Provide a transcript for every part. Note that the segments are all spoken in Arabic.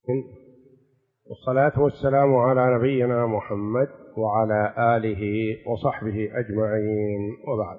والصلاة والسلام على نبينا محمد وعلى آله وصحبه أجمعين، وبعد.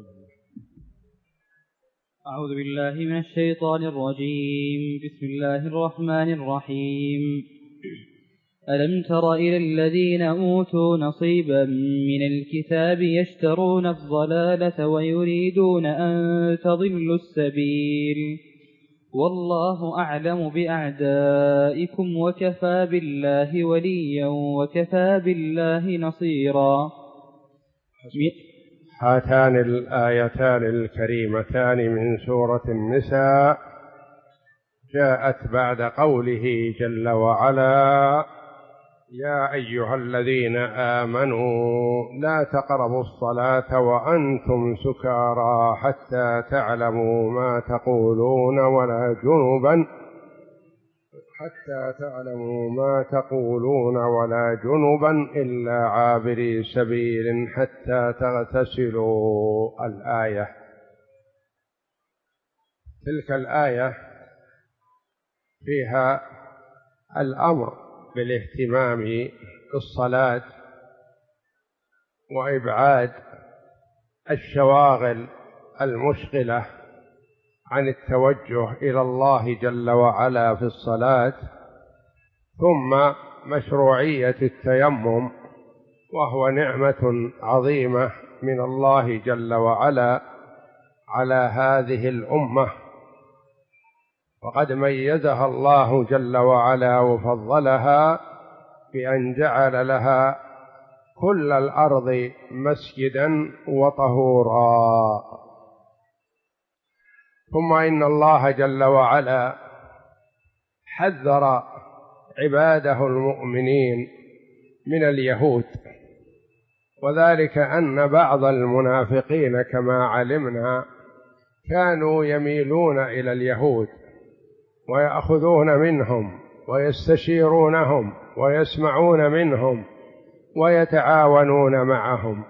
أعوذ بالله من الشيطان الرجيم. بسم الله الرحمن الرحيم. ألم تر إلى الذين أوتوا نصيبا من الكتاب يشترون الضلالة ويريدون أن تضلوا السبيل والله أعلم بأعدائكم وكفى بالله وليا وكفى بالله نصيرا. هاتان الآيتان الكريمتان من سورة النساء جاءت بعد قوله جل وعلا: يا أيها الذين آمنوا لا تقربوا الصلاة وأنتم سكارى حتى تعلموا ما تقولون ولا جنبا إلا عابري سبيل حتى تغتسلوا. الآية. تلك الآية فيها الأمر بالاهتمام بالصلاة وإبعاد الشواغل المشغلة عن التوجه إلى الله جل وعلا في الصلاة، ثم مشروعية التيمم، وهو نعمة عظيمة من الله جل وعلا على هذه الأمة، وقد ميزها الله جل وعلا وفضلها بأن جعل لها كل الأرض مسجدا وطهورا. ثم إن الله جل وعلا حذر عباده المؤمنين من اليهود، وذلك أن بعض المنافقين كما علمنا كانوا يميلون إلى اليهود ويأخذون منهم ويستشيرونهم ويسمعون منهم ويتعاونون معهم،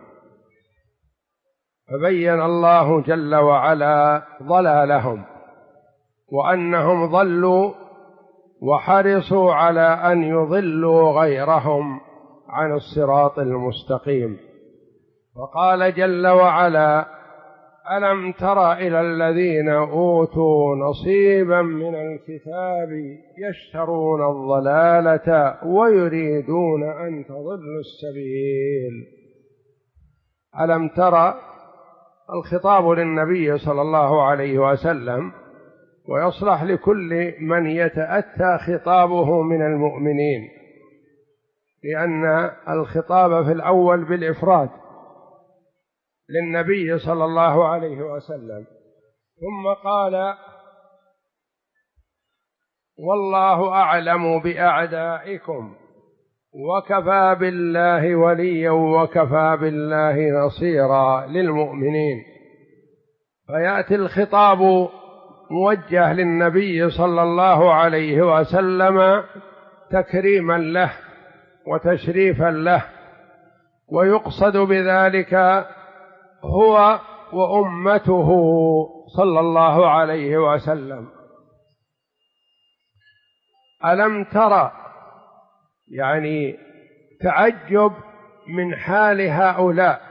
فبين الله جل وعلا ضلالهم وأنهم ضلوا وحرصوا على أن يضلوا غيرهم عن الصراط المستقيم. وقال جل وعلا: ألم تر إلى الذين أوتوا نصيبا من الكتاب يشترون الضلالة ويريدون أن تضلوا السبيل. ألم تر الخطاب للنبي صلى الله عليه وسلم، ويصلح لكل من يتأتى خطابه من المؤمنين، لأن الخطاب في الأول بالإفراد للنبي صلى الله عليه وسلم، ثم قال: والله أعلم بأعدائكم وكفى بالله وليا وكفى بالله نصيرا للمؤمنين. فيأتي الخطاب موجه للنبي صلى الله عليه وسلم تكريما له وتشريفا له، ويقصد بذلك هو وأمته صلى الله عليه وسلم. ألم ترى يعني تعجب من حال هؤلاء،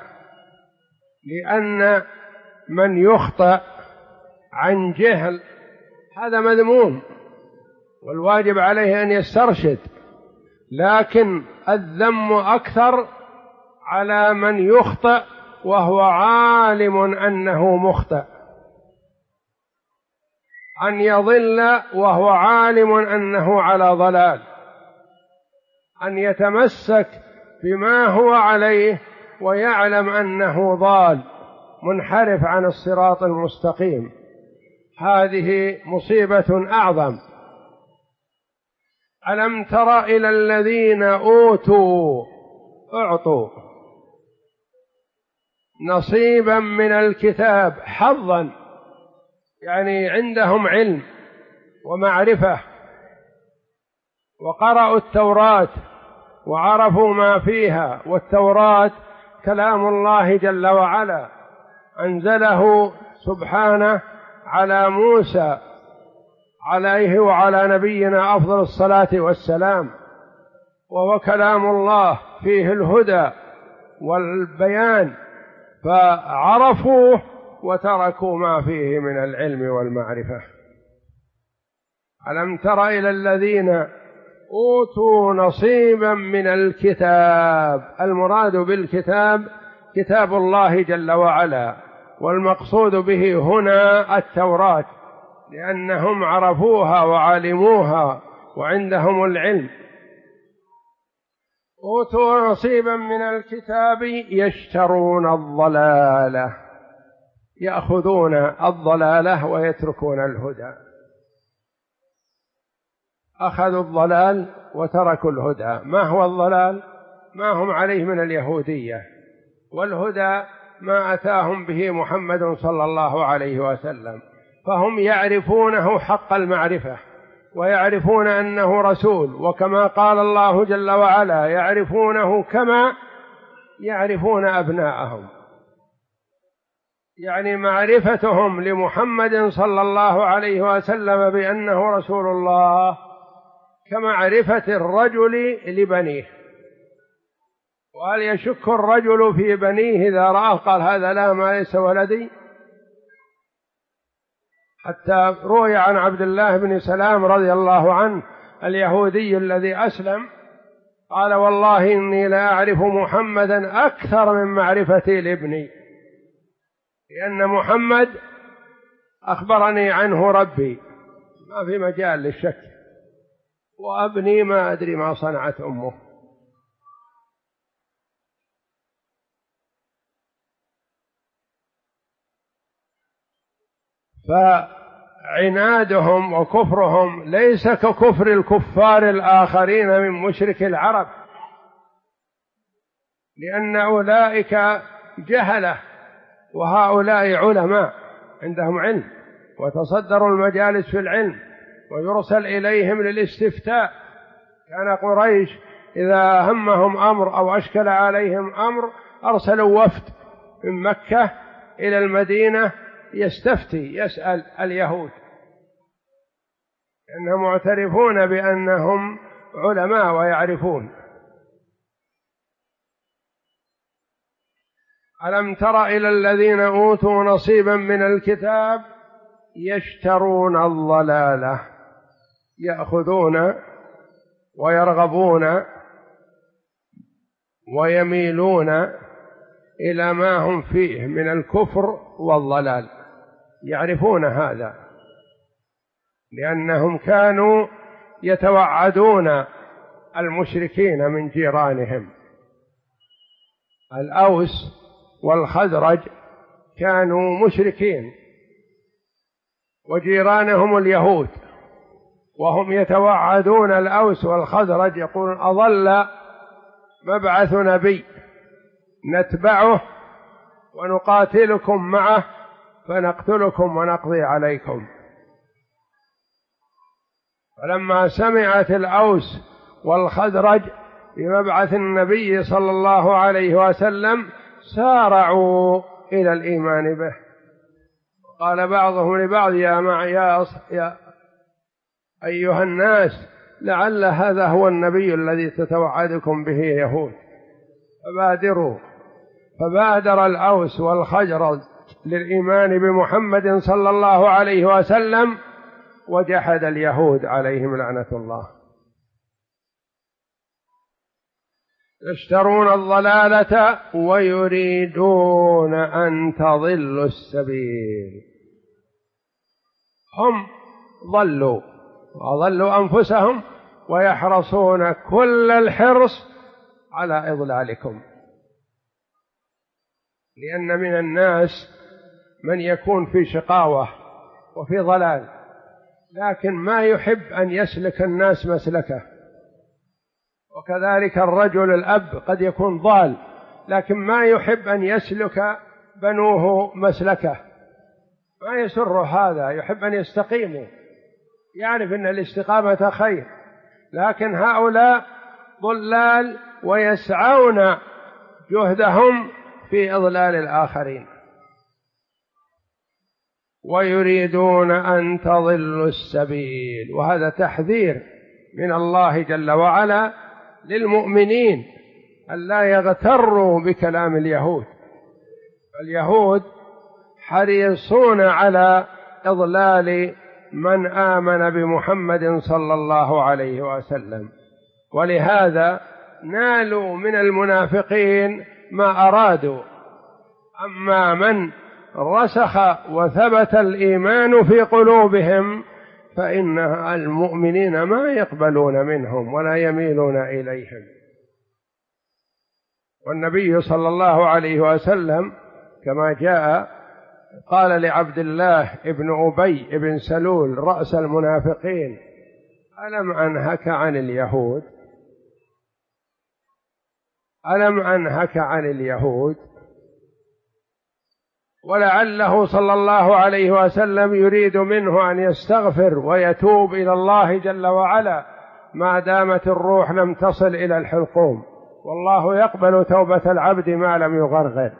لأن من يخطئ عن جهل هذا مذموم، والواجب عليه أن يسترشد، لكن الذم أكثر على من يخطئ وهو عالم أنه مخطئ، أن يضل وهو عالم أنه على ضلال، أن يتمسك بما هو عليه ويعلم أنه ضال منحرف عن الصراط المستقيم. هذه مصيبة أعظم. ألم تر إلى الذين أعطوا نصيبا من الكتاب، حظا، يعني عندهم علم ومعرفة وقرأوا التوراة وعرفوا ما فيها، والتوراة كلام الله جل وعلا أنزله سبحانه على موسى عليه وعلى نبينا أفضل الصلاة والسلام، وهو كلام الله فيه الهدى والبيان، فعرفوه وتركوا ما فيه من العلم والمعرفة. ألم تر إلى الذين أوتوا نصيبا من الكتاب، المراد بالكتاب كتاب الله جل وعلا، والمقصود به هنا التوراة، لأنهم عرفوها وعلموها وعندهم العلم. أوتوا نصيبا من الكتاب يشترون الضلالة، يأخذون الضلالة ويتركون الهدى، أخذوا الضلال وتركوا الهدى. ما هو الضلال؟ ما هم عليه من اليهودية، والهدى ما أتاهم به محمد صلى الله عليه وسلم، فهم يعرفونه حق المعرفة، ويعرفون أنه رسول، وكما قال الله جل وعلا يعرفونه كما يعرفون أبناءهم، يعني معرفتهم لمحمد صلى الله عليه وسلم بأنه رسول الله كمعرفة الرجل لبنيه. وهل يشك الرجل في بنيه إذا رآه قال هذا لا ما ليس ولدي؟ حتى روي عن عبد الله بن سلام رضي الله عنه اليهودي الذي أسلم قال والله إني لا أعرف محمدا أكثر من معرفتي لابني، لأن محمد أخبرني عنه ربي، ما في مجال للشك، وابني ما أدري ما صنعت أمه. فعنادهم وكفرهم ليس ككفر الكفار الآخرين من مشرك العرب، لأن أولئك جهلة وهؤلاء علماء عندهم علم، وتصدروا المجالس في العلم، ويرسل إليهم للاستفتاء. كان قريش إذا همهم أمر أو أشكل عليهم أمر أرسلوا وفد من مكة إلى المدينة يستفتي، يسأل اليهود، لأنهم معترفون بأنهم علماء ويعرفون. ألم تر إلى الذين أوتوا نصيبا من الكتاب يشترون الضلالة، يأخذون ويرغبون ويميلون إلى ما هم فيه من الكفر والضلال، يعرفون هذا لأنهم كانوا يتوعدون المشركين من جيرانهم. الأوس والخزرج كانوا مشركين وجيرانهم اليهود، وهم يتوعدون الأوس والخزرج، يقولون أضل مبعث نبي نتبعه ونقاتلكم معه فنقتلكم ونقضي عليكم. فلما سمعت الأوس والخزرج بمبعث النبي صلى الله عليه وسلم سارعوا إلى الإيمان به. قال بعضهم لبعض يا أيها الناس لعل هذا هو النبي الذي تتوعدكم به يهود فبادروا. فبادر الأوس والخزرج للإيمان بمحمد صلى الله عليه وسلم، وجحد اليهود عليهم لعنة الله. يشترون الضلالة ويريدون أن تضلوا السبيل. هم ضلوا وأضلوا أنفسهم ويحرصون كل الحرص على إضلالكم، لأن من الناس من يكون في شقاوة وفي ضلال، لكن ما يحب أن يسلك الناس مسلكه. وكذلك الرجل الأب قد يكون ضال، لكن ما يحب أن يسلك بنوه مسلكه، ما يسر هذا، يحب أن يستقيموا، يعرف أن الاستقامة خير. لكن هؤلاء ضلال ويسعون جهدهم في إضلال الآخرين. ويريدون أن تضلوا السبيل. وهذا تحذير من الله جل وعلا للمؤمنين ألا يغتروا بكلام اليهود. اليهود حريصون على إضلال من آمن بمحمد صلى الله عليه وسلم، ولهذا نالوا من المنافقين ما أرادوا. أما من رسخ وثبت الإيمان في قلوبهم فإن المؤمنين ما يقبلون منهم ولا يميلون إليهم. والنبي صلى الله عليه وسلم كما جاء قال لعبد الله ابن أبي ابن سلول رأس المنافقين: ألم أنهك عن اليهود؟ ألم أنهك عن اليهود؟ ولعله صلى الله عليه وسلم يريد منه أن يستغفر ويتوب إلى الله جل وعلا ما دامت الروح لم تصل إلى الحلقوم، والله يقبل توبة العبد ما لم يغرغر.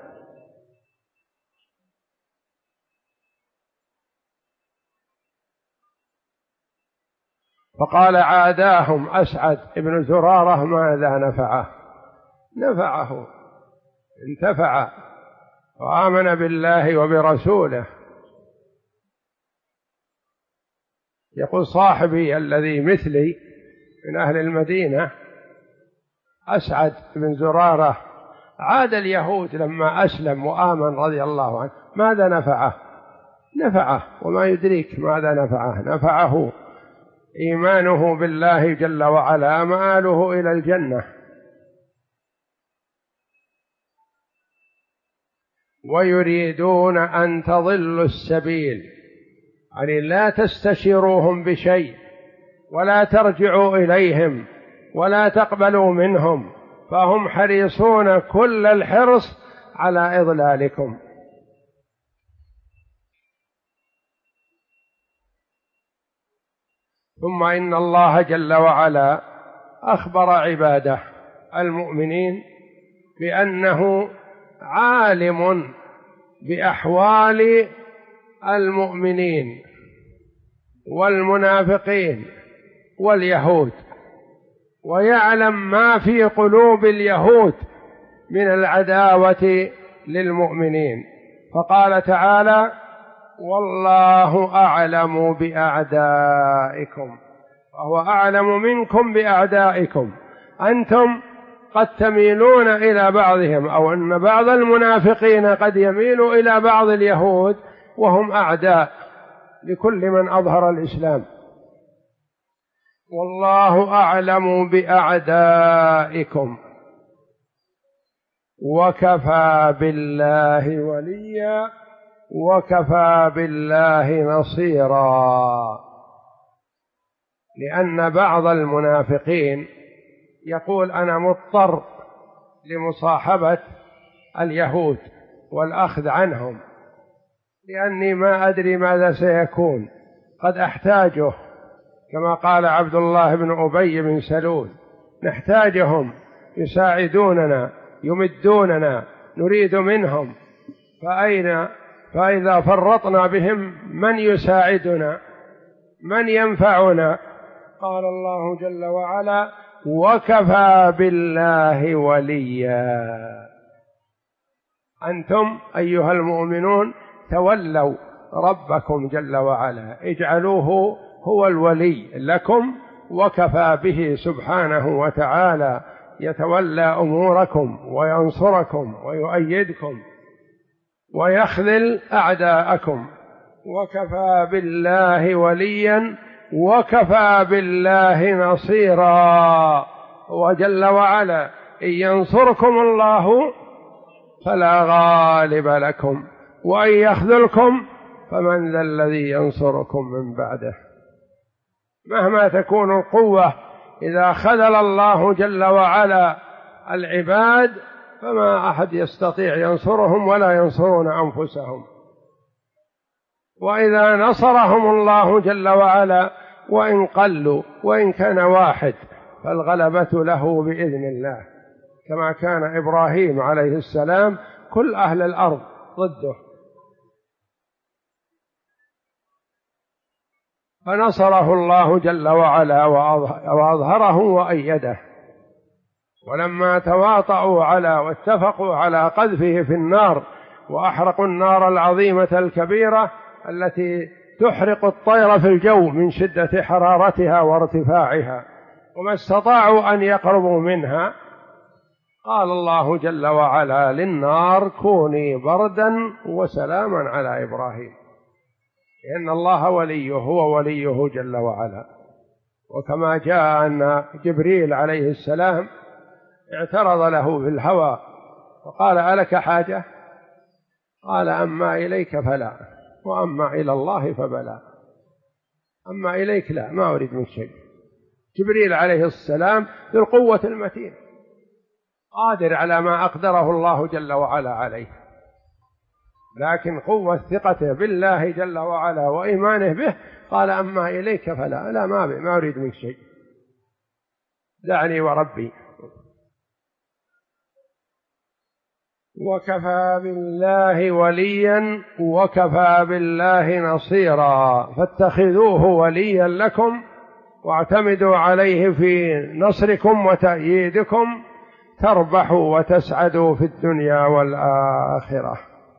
فقال: عاداهم أسعد بن زرارة ماذا نفعه؟ نفعه، انتفع وآمن بالله وبرسوله. يقول صاحبي الذي مثلي من أهل المدينة أسعد بن زرارة عاد اليهود لما أسلم وآمن رضي الله عنه، ماذا نفعه؟ نفعه، وما يدريك ماذا نفعه؟ نفعه إيمانه بالله جل وعلا مآله إلى الجنة. ويريدون أن تضلوا السبيل، يعني لا تستشيروهم بشيء ولا ترجعوا إليهم ولا تقبلوا منهم، فهم حريصون كل الحرص على إضلالكم. ثم إن الله جل وعلا أخبر عباده المؤمنين بأنه عالم بأحوال المؤمنين والمنافقين واليهود، ويعلم ما في قلوب اليهود من العداوة للمؤمنين. فقال تعالى: والله أعلم بأعدائكم، وهو أعلم منكم بأعدائكم. أنتم قد تميلون إلى بعضهم، أو أن بعض المنافقين قد يميل إلى بعض اليهود وهم أعداء لكل من أظهر الإسلام. والله أعلم بأعدائكم وكفى بالله وليا وكفى بالله نصيرا. لأن بعض المنافقين يقول: أنا مضطر لمصاحبة اليهود والأخذ عنهم لأني ما أدري ماذا سيكون، قد أحتاجه، كما قال عبد الله بن أبي بن سلول: نحتاجهم، يساعدوننا، يمدوننا، نريد منهم، فإذا فرطنا بهم من يساعدنا؟ من ينفعنا؟ قال الله جل وعلا: وكفى بالله وليا. أنتم أيها المؤمنون تولوا ربكم جل وعلا، اجعلوه هو الولي لكم، وكفى به سبحانه وتعالى يتولى أموركم وينصركم ويؤيدكم ويخذل أعداءكم. وكفى بالله وليا وكفى بالله نصيرا. وجل وعلا: إن ينصركم الله فلا غالب لكم وإن يخذلكم فمن ذا الذي ينصركم من بعده. مهما تكون القوة، إذا خذل الله جل وعلا العباد فما أحد يستطيع ينصرهم ولا ينصرون أنفسهم. وإذا نصرهم الله جل وعلا وإن قلوا وإن كان واحد فالغلبة له بإذن الله، كما كان إبراهيم عليه السلام كل أهل الأرض ضده. فنصره الله جل وعلا وأظهره وأيده. ولما تواطؤوا واتفقوا على قذفه في النار وأحرقوا النار العظيمة الكبيرة التي تحرق الطير في الجو من شدة حرارتها وارتفاعها، وما استطاعوا أن يقربوا منها، قال الله جل وعلا للنار كوني بردا وسلاما على إبراهيم، لأن الله وليه، هو وليه جل وعلا. وكما جاء أن جبريل عليه السلام اعترض له في الهوى فقال ألك حاجة؟ قال أما إليك فلا، وأما إلى الله فبلا. أما إليك لا، ما أريد منك شيء. جبريل عليه السلام ذو القوة المتين قادر على ما أقدره الله جل وعلا عليه، لكن قوة ثقته بالله جل وعلا وإيمانه به قال أما إليك فلا، لا ما أريد منك شيء، دعني وربي. وكفى بالله وليا وكفى بالله نصيرا، فاتخذوه وليا لكم واعتمدوا عليه في نصركم وتأييدكم تربحوا وتسعدوا في الدنيا والآخرة.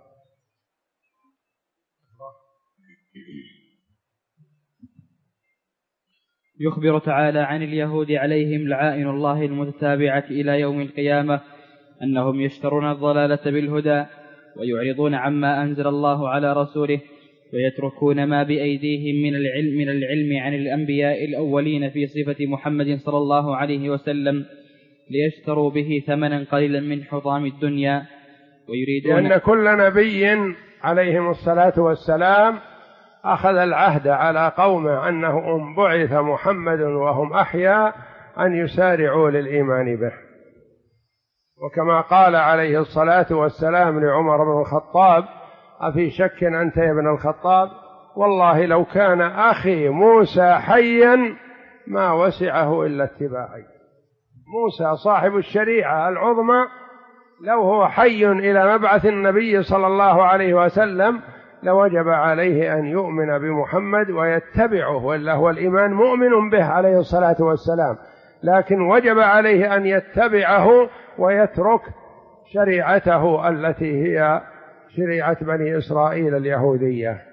يخبر تعالى عن اليهود عليهم لعائن الله المتتابعة إلى يوم القيامة أنهم يشترون الضلالة بالهدى ويعرضون عما أنزل الله على رسوله ويتركون ما بأيديهم من العلم عن الأنبياء الأولين في صفة محمد صلى الله عليه وسلم ليشتروا به ثمنا قليلا من حطام الدنيا ويريدون. لأن كل نبي عليهم الصلاة والسلام أخذ العهد على قومه أنه إن بعث محمد وهم أحياء أن يسارعوا للإيمان به. وكما قال عليه الصلاة والسلام لعمر بن الخطاب: أفي شك أنت يا ابن الخطاب؟ والله لو كان أخي موسى حيا ما وسعه إلا اتباعي. موسى صاحب الشريعة العظمى لو هو حي إلى مبعث النبي صلى الله عليه وسلم لوجب عليه أن يؤمن بمحمد ويتبعه، وإلا هو الإيمان مؤمن به عليه الصلاة والسلام، لكن وجب عليه أن يتبعه ويترك شريعته التي هي شريعة بني إسرائيل اليهودية.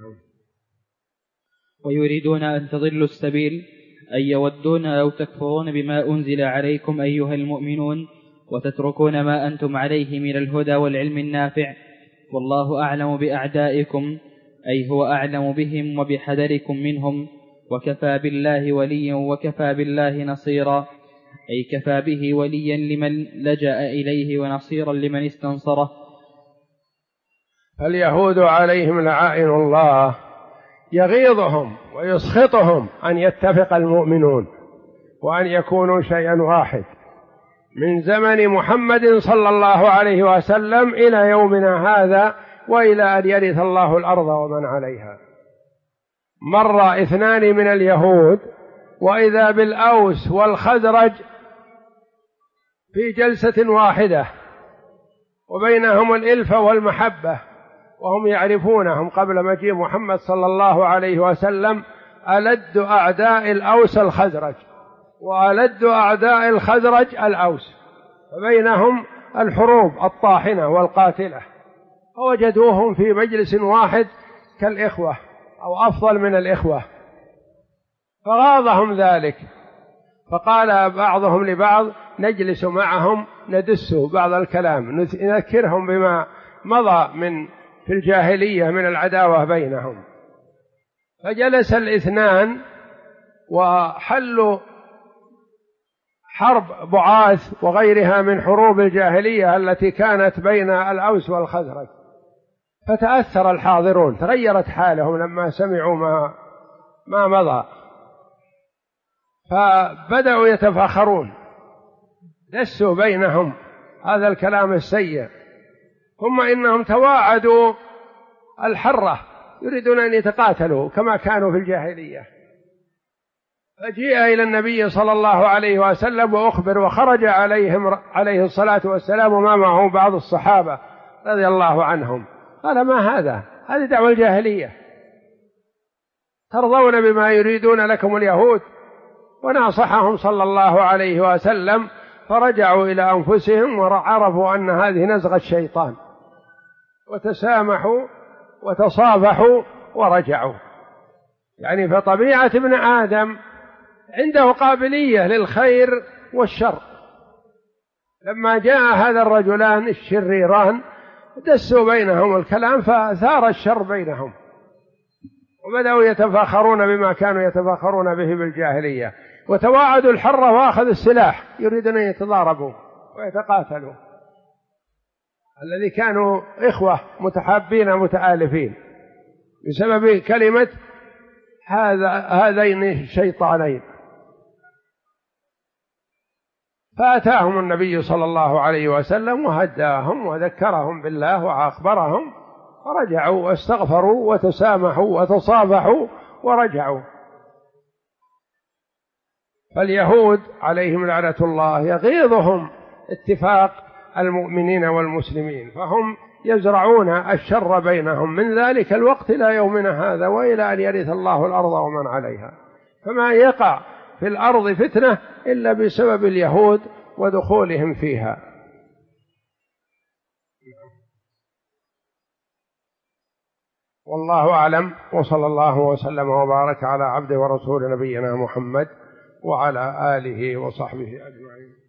ويريدون أن تضلوا السبيل أي يودون أو تكفرون بما أنزل عليكم أيها المؤمنون وتتركون ما أنتم عليه من الهدى والعلم النافع، والله أعلم بأعدائكم أي هو أعلم بهم وبحذركم منهم، وكفى بالله وليا وكفى بالله نصيرا أي كفى به وليا لمن لجأ إليه ونصيرا لمن استنصره. اليهود عليهم لعائن الله يغيظهم ويسخطهم أن يتفق المؤمنون وأن يكونوا شيئا واحد من زمن محمد صلى الله عليه وسلم إلى يومنا هذا، وإلى أن يرث الله الأرض ومن عليها. مر اثنان من اليهود وإذا بالأوس والخزرج في جلسة واحدة وبينهم الإلفة والمحبة، وهم يعرفونهم قبل مجيء محمد صلى الله عليه وسلم ألد أعداء الأوس الخزرج، وألد أعداء الخزرج الأوس، وبينهم الحروب الطاحنة والقاتلة، فوجدوهم في مجلس واحد كالإخوة أو أفضل من الإخوة، فغاضهم ذلك، فقال بعضهم لبعض: نجلس معهم ندس بعض الكلام نذكرهم بما مضى في الجاهلية من العداوة بينهم. فجلس الاثنان وحلوا حرب بعاث وغيرها من حروب الجاهلية التي كانت بين الأوس والخزرج، فتأثر الحاضرون، تغيرت حالهم لما سمعوا ما مضى، فبدأوا يتفاخرون، دسوا بينهم هذا الكلام السيء، ثم إنهم تواعدوا الحرة يريدون أن يتقاتلوا كما كانوا في الجاهلية. فجيء إلى النبي صلى الله عليه وسلم وأخبر، وخرج عليه الصلاة والسلام وما معه بعض الصحابة رضي الله عنهم، قال: ما هذا؟ هذه دعوة الجاهلية، ترضون بما يريدون لكم اليهود؟ وناصحهم صلى الله عليه وسلم فرجعوا إلى أنفسهم وعرفوا أن هذه نزغة الشيطان، وتسامحوا وتصافحوا ورجعوا. يعني فطبيعة ابن آدم عنده قابلية للخير والشر. لما جاء هذا الرجلان الشريران دسوا بينهم الكلام فثار الشر بينهم، وبدأوا يتفاخرون بما كانوا يتفاخرون به بالجاهلية، وتواعدوا الحر وأخذوا السلاح يريدون أن يتضاربوا ويتقاتلوا، الذي كانوا إخوة متحابين متآلفين بسبب كلمة هذين الشيطانين. فأتاهم النبي صلى الله عليه وسلم وهداهم وذكرهم بالله وأخبرهم، فرجعوا واستغفروا وتسامحوا وتصافحوا ورجعوا. فاليهود عليهم لعنة الله يغيظهم اتفاق المؤمنين والمسلمين، فهم يزرعون الشر بينهم من ذلك الوقت إلى يومنا هذا، وإلى أن يرث الله الأرض ومن عليها. فما يقع في الأرض فتنة إلا بسبب اليهود ودخولهم فيها. والله أعلم، وصلى الله وسلم وبارك على عبده ورسول نبينا محمد وعلى آله وصحبه أجمعين.